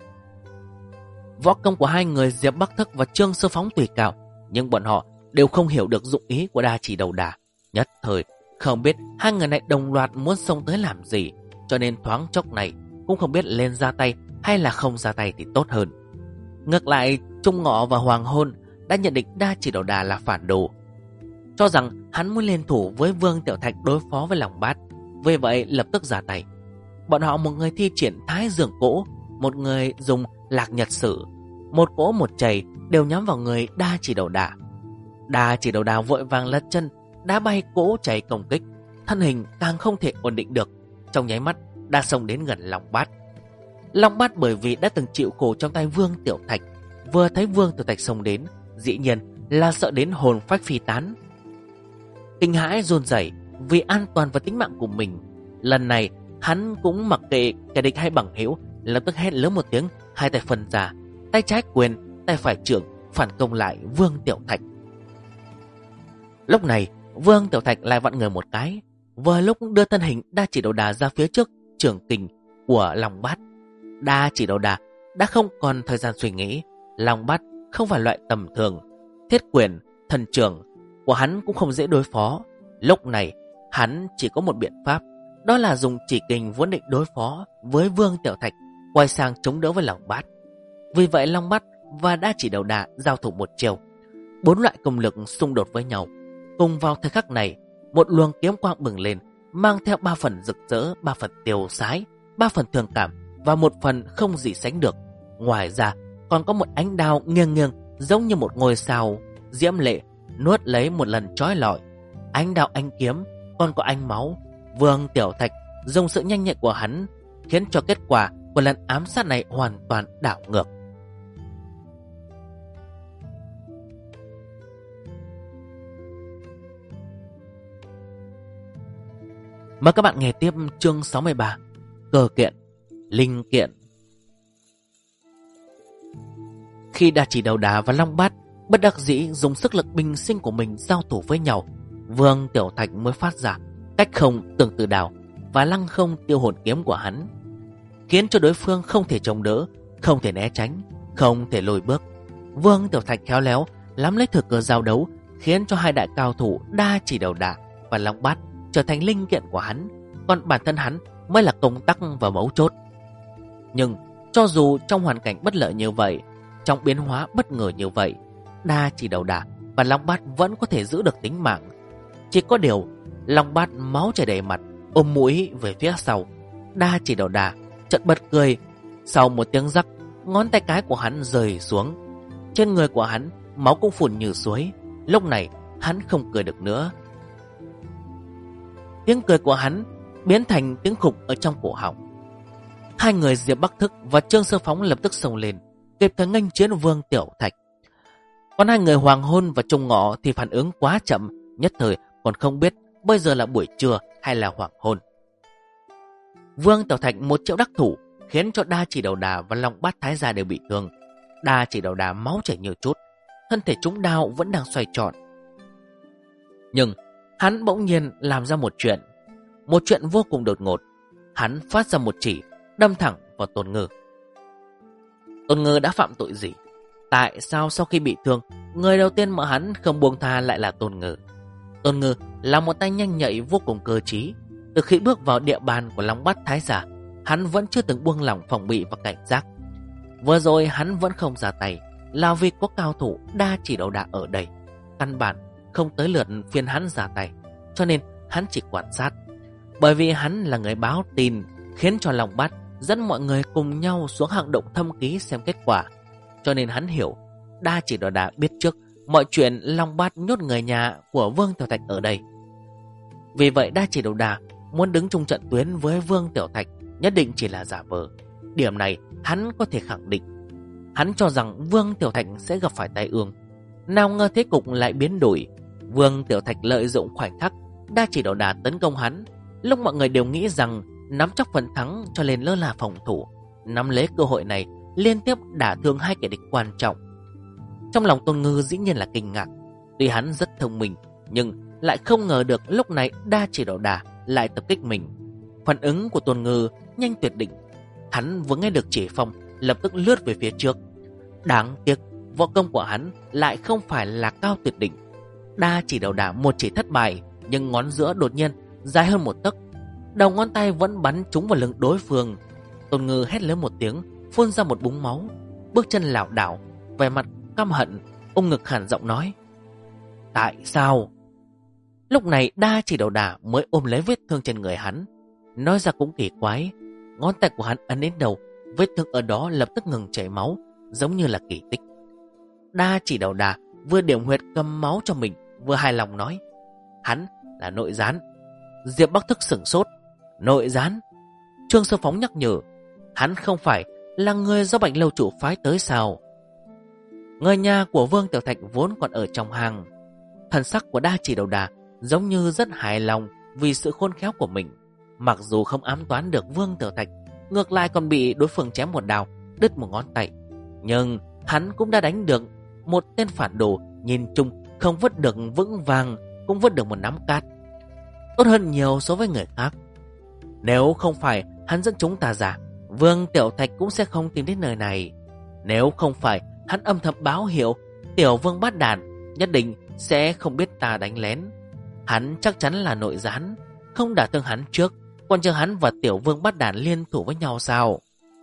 [SPEAKER 1] Võ công của hai người Diệp Bắc Thức và Trương Sơ Phóng tùy cao, nhưng bọn họ đều không hiểu được dụng ý của Đa Chỉ Đầu Đà. Nhất thời không biết hai người này đồng loạt muốn xông tới làm gì, cho nên thoáng chốc này cũng không biết lên ra tay hay là không ra tay thì tốt hơn. Ngược lại, Trung Ngọ và Hoàng Hôn đã nhận định Đa Chỉ Đầu Đà là phản đồ, cho rằng hắn muốn liên thủ với Vương Tiểu Thạch đối phó với Lòng Bát, vì vậy lập tức ra tay. Bọn họ một người thi triển Thái Dương Cỗ, một người dùng Lạc Nhật Sử, một cỗ một chày đều nhắm vào người Đa Chỉ Đầu Đà. Đa Chỉ Đầu Đà vội vàng lật chân đá bay cỗ chày công kích, thân hình càng không thể ổn định được, trong nháy mắt đã xông đến gần Lòng Bát. Lòng Bát bởi vì đã từng chịu khổ trong tay Vương Tiểu Thạch, vừa thấy Vương Tiểu Thạch xông đến, dĩ nhiên là sợ đến hồn phách phi tán, kinh hãi run rẩy vì an toàn và tính mạng của mình. Lần này hắn cũng mặc kệ kẻ địch hay bằng hữu, lập tức hét lớn một tiếng, hai tay phân ra, tay trái quyền, tay phải chưởng phản công lại Vương Tiểu Thạch. Lúc này Vương Tiểu Thạch lại vặn người một cái, vừa lúc đưa thân hình Đa Chỉ Đầu Đà ra phía trước chưởng kình của Lòng Bát. Đa Chỉ Đầu Đà đã không còn thời gian suy nghĩ, Lòng Bát không phải loại tầm thường, thiết quyền, thần trưởng của hắn cũng không dễ đối phó. Lúc này hắn chỉ có một biện pháp, đó là dùng chỉ kình vốn định đối phó với Vương Tiểu Thạch, quay sang chống đỡ với Lòng Bát. Vì vậy Lòng Bát và Đa Chỉ Đầu Đà giao thủ một chiều, 4 loại công lực xung đột với nhau. Cùng vào thời khắc này, một luồng kiếm quang bừng lên, mang theo 3 phần rực rỡ, 3 phần tiêu sái, 3 phần thương cảm và 1 phần không gì sánh được. Ngoài ra còn có một ánh đao nghiêng nghiêng giống như một ngôi sao diễm lệ nuốt lấy một lần chói lọi. Ánh đao, ánh kiếm, còn có ánh máu. Vương Tiểu Thạch dùng sự nhanh nhạy của hắn khiến cho kết quả của lần ám sát này hoàn toàn đảo ngược. Mời các bạn nghe tiếp chương 63, Cờ Kiện, Linh Kiện. Khi Đa Chỉ Đầu Đà và Long Bát bất đắc dĩ dùng sức lực bình sinh của mình giao thủ với nhau, Vương Tiểu Thạch mới phát ra cách không tương tự đào và lăng không tiêu hồn kiếm của hắn, khiến cho đối phương không thể chống đỡ, không thể né tránh, không thể lùi bước. Vương Tiểu Thạch khéo léo nắm lấy thời cơ giao đấu, khiến cho hai đại cao thủ Đa Chỉ Đầu Đà và Long Bát trở thành linh kiện của hắn, còn bản thân hắn mới là công tắc và mấu chốt. Nhưng cho dù trong hoàn cảnh bất lợi như vậy, trong biến hóa bất ngờ như vậy, Đa Chỉ Đầu Đà và Long Bát vẫn có thể giữ được tính mạng. Chỉ có điều Long Bát máu chảy đầy mặt, ôm mũi về phía sau. Đa Chỉ Đầu Đà chợt bật cười. Sau một tiếng rắc, ngón tay cái của hắn rơi xuống. Trên người của hắn máu cũng phun như suối. Lúc này hắn không cười được nữa. Tiếng cười của hắn biến thành tiếng khục ở trong cổ họng. Hai người Diệp Bắc Thức và Trương Sơ Phóng lập tức xông lên, kịp thời nghênh chiến Vương Tiểu Thạch. Còn hai người Hoàng Hôn và Trung Ngọ thì phản ứng quá chậm, nhất thời còn không biết bây giờ là buổi trưa hay là hoàng hôn. Vương Tiểu Thạch một chiêu đắc thủ khiến cho Đa Chỉ Đầu Đà và Long Bát Thái Gia đều bị thương. Đa Chỉ Đầu Đà máu chảy nhiều chút, thân thể trúng đao vẫn đang xoay tròn. Nhưng hắn bỗng nhiên làm ra một chuyện vô cùng đột ngột. Hắn phát ra một chỉ, đâm thẳng vào Tôn Ngư. Tôn Ngư đã phạm tội gì? Tại sao sau khi bị thương, người đầu tiên mà hắn không buông tha lại là Tôn Ngư? Tôn Ngư là một tay nhanh nhạy vô cùng cơ trí. Từ khi bước vào địa bàn của Long Bát Thái Giả, hắn vẫn chưa từng buông lỏng phòng bị và cảnh giác. Vừa rồi hắn vẫn không ra tay là vì có cao thủ Đa Chỉ Đầu Đà ở đây. Căn bản không tới lượt phiên hắn ra tay, cho nên hắn chỉ quan sát. Bởi vì hắn là người báo tin, khiến cho Long Bát dẫn mọi người cùng nhau xuống hang động thâm ký xem kết quả. Cho nên hắn hiểu Đa Chỉ Đầu Đà biết trước mọi chuyện Long Bát nhốt người nhà của Vương Tiểu Thạch ở đây. Vì vậy Đa Chỉ Đầu Đà muốn đứng chung trận tuyến với Vương Tiểu Thạch nhất định chỉ là giả vờ. Điểm này hắn có thể khẳng định. Hắn cho rằng Vương Tiểu Thạch sẽ gặp phải tai ương. Nào ngờ thế cục lại biến đổi. Vương Tiểu Thạch lợi dụng khoảnh khắc Đa Chỉ Đầu Đà tấn công hắn. Lúc mọi người đều nghĩ rằng nắm chắc phần thắng cho nên lơ là phòng thủ, nắm lấy cơ hội này liên tiếp đả thương hai kẻ địch quan trọng. Trong lòng Tôn Ngư dĩ nhiên là kinh ngạc. Tuy hắn rất thông minh, nhưng lại không ngờ được lúc này Đa Chỉ Đầu Đà lại tập kích mình. Phản ứng của Tôn Ngư nhanh tuyệt đỉnh. Hắn vừa nghe được chỉ phong, lập tức lướt về phía trước. Đáng tiếc võ công của hắn lại không phải là cao tuyệt đỉnh. Đa Chỉ Đầu Đà một chỉ thất bại, nhưng ngón giữa đột nhiên dài hơn một tấc. Đầu ngón tay vẫn bắn trúng vào lưng đối phương. Tôn Ngư hét lớn một tiếng, phun ra một búng máu, bước chân lảo đảo, vẻ mặt căm hận, ôm ngực hằn giọng nói: tại sao? Lúc này Đa Chỉ Đầu Đà mới ôm lấy vết thương trên người hắn. Nói ra cũng kỳ quái, ngón tay của hắn ấn đến đầu, vết thương ở đó lập tức ngừng chảy máu, giống như là kỳ tích. Đa Chỉ Đầu Đà vừa điểm huyệt cầm máu cho mình, vừa hài lòng nói: hắn là nội gián. Diệp Bắc Thức sửng sốt. Nội gián? Trương Sơ Phóng nhắc nhở: hắn không phải là người do Bạch Lâu chủ phái tới sao? Người nhà của Vương Tiểu Thạch vốn còn ở trong hang. Thần sắc của Đa Chỉ Đầu Đà giống như rất hài lòng vì sự khôn khéo của mình. Mặc dù không ám toán được Vương Tiểu Thạch, ngược lại còn bị đối phương chém một đao, đứt một ngón tay, nhưng hắn cũng đã đánh được một tên phản đồ nhìn chung không vứt được vững vàng, cũng vứt được một nắm cát, tốt hơn nhiều so với người khác. Nếu không phải hắn dẫn chúng ta ra, Vương Tiểu Thạch cũng sẽ không tìm đến nơi này. Nếu không phải hắn âm thầm báo hiệu Tiểu Vương Bát Đàn nhất định sẽ không biết ta đánh lén. Hắn chắc chắn là nội gián, không đả thương hắn trước, còn chờ hắn và Tiểu Vương Bát Đàn liên thủ với nhau sao?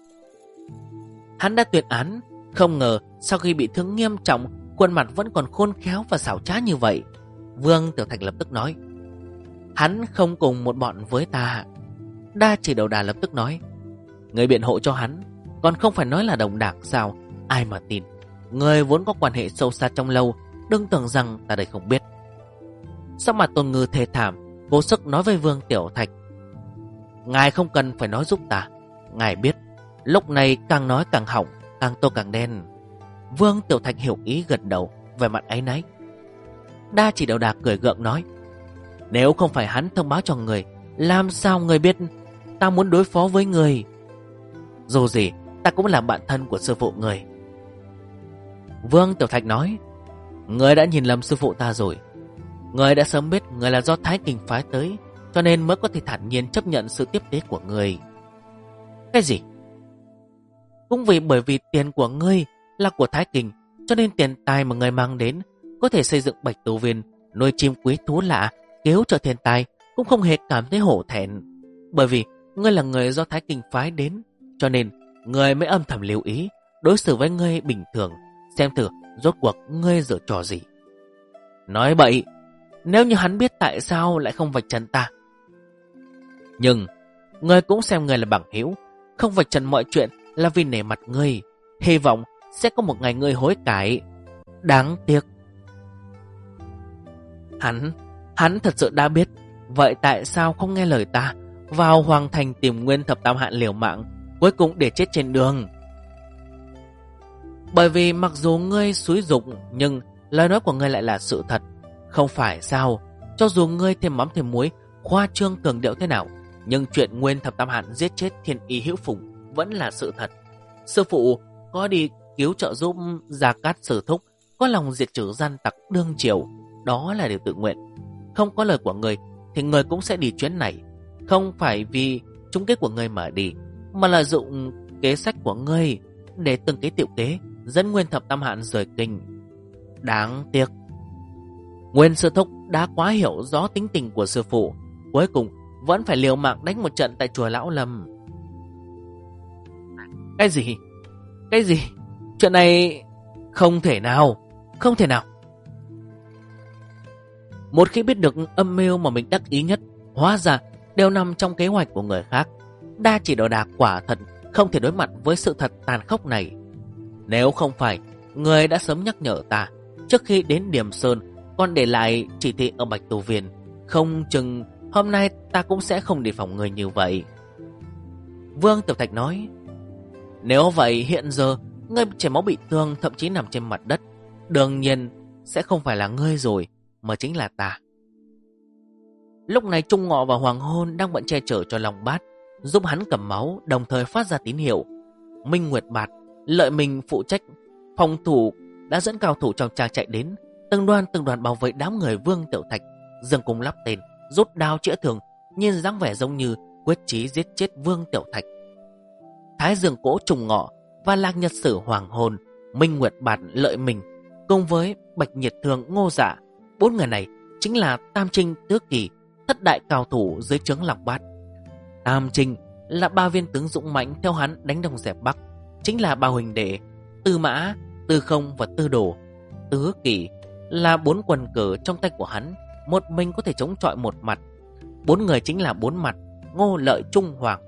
[SPEAKER 1] Hắn đã tuyên án, không ngờ sau khi bị thương nghiêm trọng, khuôn mặt vẫn còn khôn khéo và xảo trá như vậy. Vương Tiểu Thạch lập tức nói: hắn không cùng một bọn với ta. Đa Chỉ Đầu Đà lập tức nói: người biện hộ cho hắn, còn không phải nói là đồng đảng sao? Ai mà tin. Người vốn có quan hệ sâu xa trong lâu, đừng tưởng rằng ta đây không biết. Sắc mặt Tôn Ngư thê thảm, cố sức nói với Vương Tiểu Thạch: ngài không cần phải nói giúp ta. Ngài biết, lúc này càng nói càng hỏng, càng tô càng đen. Vương Tiểu Thạch hiểu ý gật đầu, vẻ mặt áy náy. Đa Chỉ Đầu Đà cười gượng nói: nếu không phải hắn thông báo cho người, làm sao người biết ta muốn đối phó với người? Dù gì ta cũng là bạn thân của sư phụ người. Vương Tiểu Thạch nói: người đã nhìn lầm sư phụ ta rồi. Người đã sớm biết người là do Thái Kình phái tới, cho nên mới có thể thản nhiên chấp nhận sự tiếp tế của người. Cái gì? Cũng bởi vì tiền của ngươi là của Thái Kình, cho nên tiền tài mà người mang đến có thể xây dựng Bạch Tù Viên, nuôi chim quý thú lạ, cứu trợ thiên tai, cũng không hề cảm thấy hổ thẹn. Bởi vì ngươi là người do Thái Kình phái đến, cho nên người mới âm thầm lưu ý đối xử với ngươi bình thường, xem thử rốt cuộc ngươi giở trò gì. Nói bậy, nếu như hắn biết tại sao lại không vạch trần ta. Nhưng ngươi cũng xem ngươi là bằng hữu, không vạch trần mọi chuyện là vì nể mặt ngươi, hy vọng sẽ có một ngày ngươi hối cải. Đáng tiếc. Hắn thật sự đã biết, vậy tại sao không nghe lời ta, vào Hoàng Thành tìm Nguyên Thập Tam Hạn liều mạng, cuối cùng để chết trên đường? Bởi vì mặc dù ngươi xúi dục, nhưng lời nói của ngươi lại là sự thật, không phải sao? Cho dù ngươi thêm mắm thêm muối, khoa trương cường điệu thế nào, nhưng chuyện Nguyên Thập Tam Hạn giết chết Thiên Y Hữu Phùng vẫn là sự thật. Sư phụ có đi cứu trợ giúp Gia Cát Sử Thúc có lòng diệt trừ gian tặc đương triều, đó là điều tự nguyện. Không có lời của người thì người cũng sẽ đi chuyến này. Không phải vì trúng kế của người mà đi, mà là dụng kế sách của ngươi để từng kế tiểu kế dẫn Nguyên Thập Tam Hạn rời kinh. Đáng tiếc, Nguyên Sư Thúc đã quá hiểu rõ tính tình của sư phụ, cuối cùng vẫn phải liều mạng đánh một trận tại chùa Lão Lâm. Cái gì? Cái gì? Chuyện này không thể nào, không thể nào. Một khi biết được âm mưu mà mình đắc ý nhất hóa ra đều nằm trong kế hoạch của người khác, Đa Chỉ Đồ Đà quả thật không thể đối mặt với sự thật tàn khốc này. Nếu không phải người đã sớm nhắc nhở ta trước khi đến Điểm Sơn, còn để lại chỉ thị ở Bạch Tù Viên, không chừng hôm nay ta cũng sẽ không đề phòng người như vậy. Vương Tiểu Thạch nói, nếu vậy hiện giờ ngươi chảy máu bị thương, thậm chí nằm trên mặt đất, đương nhiên sẽ không phải là ngươi rồi, mà chính là ta. Lúc này Trung Ngọ và Hoàng Hôn đang bận che chở cho Long Bát, giúp hắn cầm máu, đồng thời phát ra tín hiệu. Minh Nguyệt Bạt, Lợi Minh phụ trách phòng thủ đã dẫn cao thủ trong trang chạy đến, từng đoàn bảo vệ đám người Vương Tiểu Thạch, dâng cung lắp tên, rút đao chĩa thường, nhìn dáng vẻ giống như quyết chí giết chết Vương Tiểu Thạch. Thái Dương Cỗ Trùng Ngọ và Lạc Nhật Sử Hoàng Hôn, Minh Nguyệt Bạt, Lợi Minh cùng với Bạch Nhiệt Thương, Ngô Dạ, 4 người này chính là Tam Trinh, Tứ Kỳ, thất đại cao thủ dưới trướng Long Bát. Tam Trinh là 3 viên tướng dũng mãnh theo hắn đánh Đông dẹp Bắc, chính là 3 huỳnh đệ Tư Mã, Tư Không và Tư Đồ. Tứ Kỳ là 4 quần cờ trong tay của hắn, một mình có thể chống chọi một mặt. 4 người chính là 4 mặt Ngô, Lợi, Trung, Hoàng.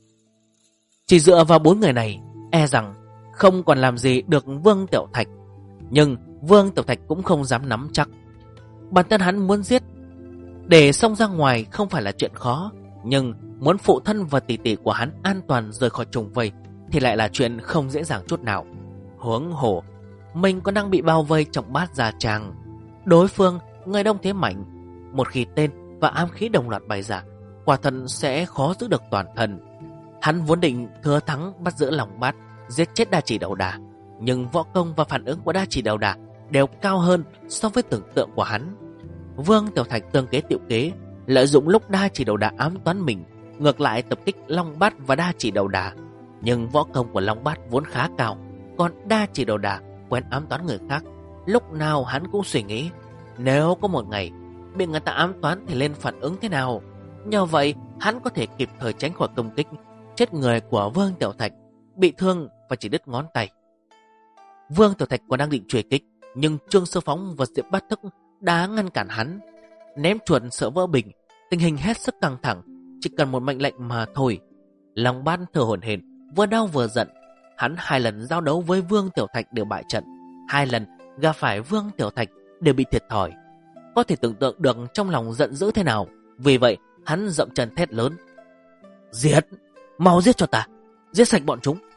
[SPEAKER 1] Chỉ dựa vào 4 người này, e rằng không còn làm gì được Vương Tiểu Thạch. Nhưng Vương Tiểu Thạch cũng không dám nắm chắc. Bản thân hắn muốn giết để xông ra ngoài không phải là chuyện khó, nhưng muốn phụ thân và tỷ tỷ của hắn an toàn rời khỏi trùng vây thì lại là chuyện không dễ dàng chút nào. Huống hồ mình còn đang bị bao vây trong Bát Gia Tràng. Đối phương người đông thế mạnh, một khi tên và ám khí đồng loạt bày ra, quả thật sẽ khó giữ được toàn thân. Hắn vốn định thừa thắng bắt giữ Long Bát, giết chết Đa Chỉ Đầu Đà, nhưng võ công và phản ứng của Đa Chỉ Đầu Đà đều cao hơn so với tưởng tượng của hắn. Vương Tiểu Thạch tương kế tiểu kế, lợi dụng lúc Đa Chỉ Đầu Đà ám toán mình, ngược lại tập kích Long Bát và Đa Chỉ Đầu Đà. Nhưng võ công của Long Bát vốn khá cao, còn Đa Chỉ Đầu Đà quen ám toán người khác. Lúc nào hắn cũng suy nghĩ, nếu có một ngày bị người ta ám toán thì lên phản ứng thế nào. Nhờ vậy hắn có thể kịp thời tránh khỏi công kích, chết người của Vương Tiểu Thạch, bị thương và chỉ đứt ngón tay. Vương Tiểu Thạch còn đang định truy kích, nhưng Trương Sơ Phóng và Diệp Bát Thức đã ngăn cản hắn. Ném chuột sợ vỡ bình, tình hình hết sức căng thẳng, chỉ cần một mệnh lệnh mà thôi. Long Bát thở hổn hển, vừa đau vừa giận. Hắn 2 lần giao đấu với Vương Tiểu Thạch đều bại trận, 2 lần gặp phải Vương Tiểu Thạch đều bị thiệt thòi. Có thể tưởng tượng được trong lòng giận dữ thế nào. Vì vậy hắn dậm chân thét lớn, giết, mau giết cho ta, giết sạch bọn chúng.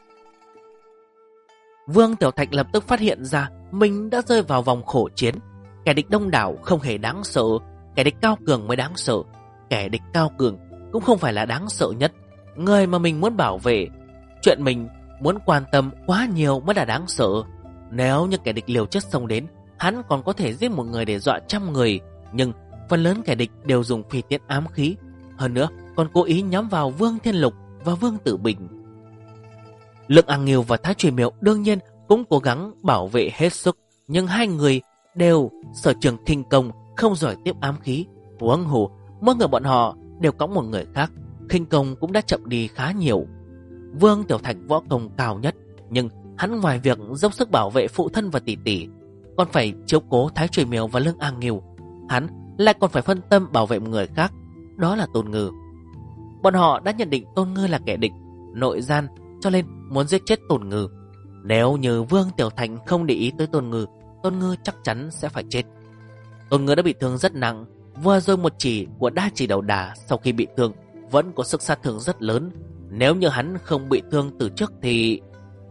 [SPEAKER 1] Vương Tiểu Thạch lập tức phát hiện ra mình đã rơi vào vòng khổ chiến. Kẻ địch đông đảo không hề đáng sợ, kẻ địch cao cường mới đáng sợ. Kẻ địch cao cường cũng không phải là đáng sợ nhất. Người mà mình muốn bảo vệ, chuyện mình muốn quan tâm quá nhiều mới là đáng sợ. Nếu như kẻ địch liều chết xông đến, hắn còn có thể giết một người để dọa trăm người. Nhưng phần lớn kẻ địch đều dùng phi tiễn ám khí, hơn nữa còn cố ý nhắm vào Vương Thiên Lục và Vương Tử Bình. Lượng Ăng Nghiêu và Thái Truy Miệu đương nhiên cũng cố gắng bảo vệ hết sức, nhưng 2 người đều sở trường khinh công, không giỏi tiếp ám khí. Huống hồ mỗi người bọn họ đều có một người khác, khinh công cũng đã chậm đi khá nhiều. Vương Tiểu Thạch võ công cao nhất, nhưng hắn ngoài việc dốc sức bảo vệ phụ thân và tỷ tỷ, còn phải chiếu cố Thái Truy Miệu và Lương Ăng Nghiêu. Hắn lại còn phải phân tâm bảo vệ một người khác, đó là Tôn Ngư. Bọn họ đã nhận định Tôn Ngư là kẻ địch nội gian, cho nên muốn giết chết Tôn Ngư. Nếu như Vương Tiểu Thạch không để ý tới Tôn Ngư, Tôn Ngư chắc chắn sẽ phải chết. Tôn Ngư đã bị thương rất nặng, vừa rồi một chỉ của Đa Chỉ Đầu Đà sau khi bị thương vẫn có sức sát thương rất lớn. Nếu như hắn không bị thương từ trước thì...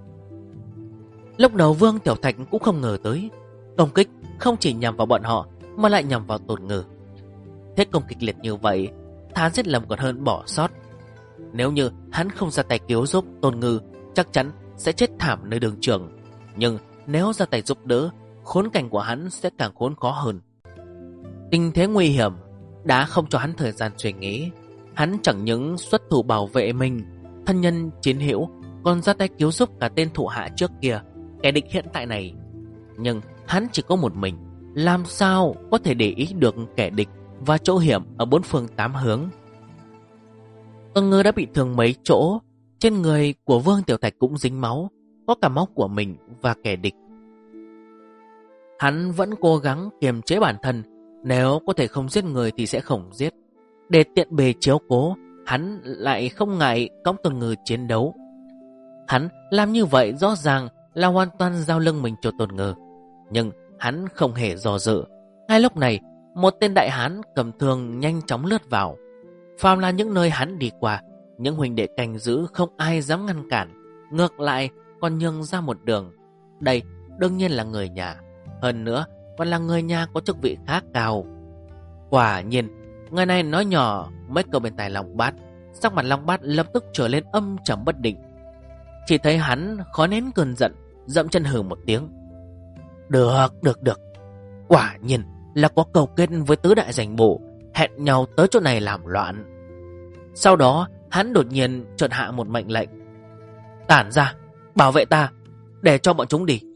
[SPEAKER 1] Lúc đầu Vương Tiểu Thạch cũng không ngờ tới công kích không chỉ nhằm vào bọn họ mà lại nhằm vào Tôn Ngư. Thế công kịch liệt như vậy, thà giết lầm còn hơn bỏ sót. Nếu như hắn không ra tay cứu giúp Tôn Ngư, chắc chắn sẽ chết thảm nơi đường trường. Nhưng nếu ra tay giúp đỡ, khốn cảnh của hắn sẽ càng khốn khó hơn. Tình thế nguy hiểm đã không cho hắn thời gian suy nghĩ. Hắn chẳng những xuất thủ bảo vệ mình, thân nhân chiến hữu, còn ra tay cứu giúp cả tên thủ hạ trước kia, kẻ địch hiện tại này. Nhưng hắn chỉ có một mình, làm sao có thể để ý được kẻ địch và chỗ hiểm ở bốn phương tám hướng. Con ngư đã bị thương mấy chỗ, trên người của Vương Tiểu Thạch cũng dính máu, có cả máu của mình và kẻ địch. Hắn vẫn cố gắng kiềm chế bản thân, nếu có thể không giết người thì sẽ không giết. Để tiện bề chiếu cố, hắn lại không ngại cõng Tôn Ngư chiến đấu. Hắn làm như vậy rõ ràng là hoàn toàn giao lưng mình cho Tôn Ngư. Nhưng hắn không hề do dự. Ngay lúc này, một tên đại hán cầm thương nhanh chóng lướt vào. Phàm là những nơi hắn đi qua, những huynh đệ canh giữ không ai dám ngăn cản, ngược lại còn nhường ra một đường. Đây đương nhiên là người nhà, hơn nữa còn là người nhà có chức vị khá cao. Quả nhiên, người này nói nhỏ mấy câu bên tai Long Bát, sắc mặt Long Bát lập tức trở lên âm trầm bất định. Chỉ thấy hắn khó nén cơn giận, dậm chân hừ một tiếng. Được. Quả nhiên là có cầu kết với tứ đại danh bộ, hẹn nhau tới chỗ này làm loạn. Sau đó hắn đột nhiên chợt hạ một mệnh lệnh. Tản ra, bảo vệ ta, để cho bọn chúng đi.